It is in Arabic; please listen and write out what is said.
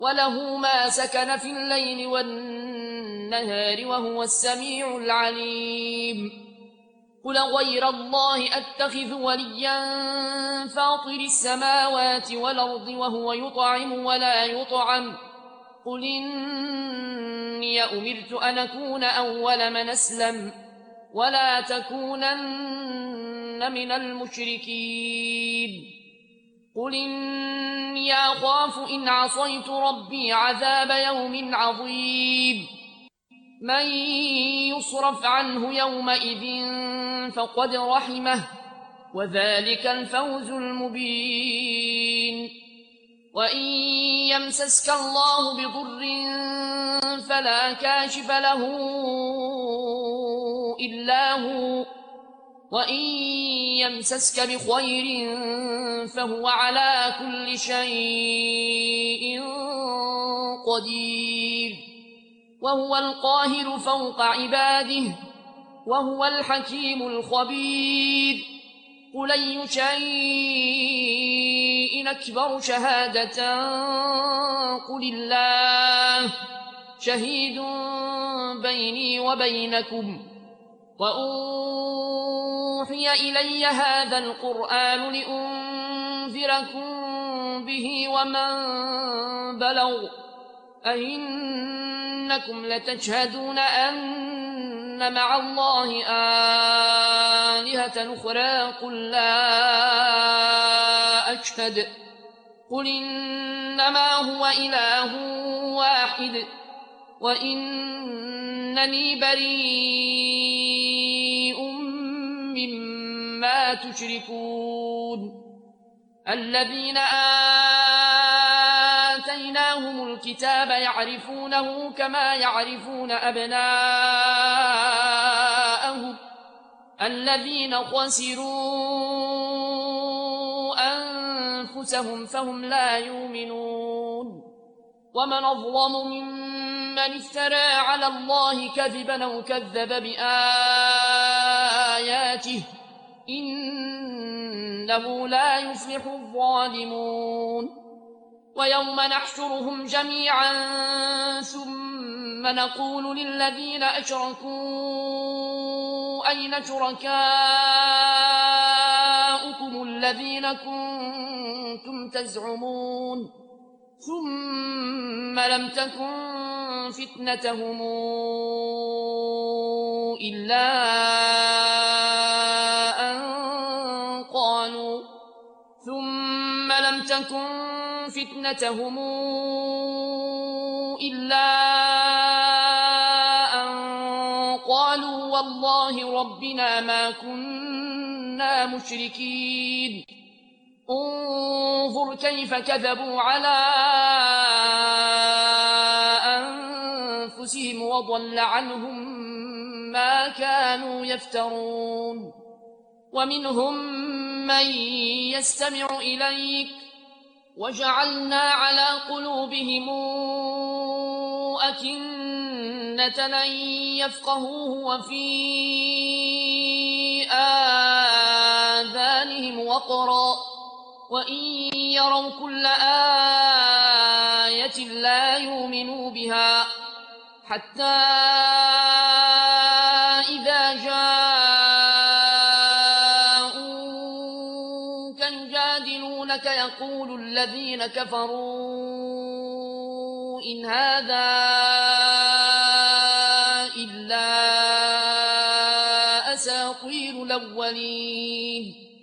وله ما سكن في الليل والنهار وهو السميع العليم قل غير الله أتخذ وليا فاطر السماوات والأرض وهو يطعم ولا يطعم قل إني أمرت أن أكون أول من أسلم ولا تكونن من المشركين قل إني أخاف إن عصيت ربي عذاب يوم عظيم من يصرف عنه يومئذ فقد رحمه وذلك الفوز المبين وإن يمسسك الله بضر فلا كاشف له إلا هو وإن يمسسك بخير فهو على كل شيء قدير وهو القاهر فوق عباده وهو الحكيم الخبير قل أي شيء أكبر شهادة قل الله شهيد بيني وبينكم وأوحي إلي هذا القرآن لأنذركم به ومن بلغ أئنكم لتشهدون أن مع الله آلهة أخرى قل لا أشهد قل إنما هو إله واحد وإنني بريء مما تشركون الذين آتيناهم الكتاب يعرفونه كما يعرفون أبناءهم الذين خسروا أنفسهم فهم لا يؤمنون ومن أظلم ممن افترى على الله كذبا أو كذب بآياته إنه لا يفلح الظالمون ويوم نحشرهم جميعا ثم نقول للذين أشركوا أين شركاؤكم الذين كنتم تزعمون ثم لم تكن فتنتهم إلا أن قالوا والله ربنا ما كنا مشركين انظر كيف كذبوا على أنفسهم وضل عنهم ما كانوا يفترون ومنهم من يستمع إليك وجعلنا على قلوبهم أكنة أن يفقهوه وفي آذانهم وقرا وإن يروا كل آية لا يؤمنوا بها حتى إذا جاءوك يجادلونك يقول الذين كفروا إن هذا إلا أساطير الأولين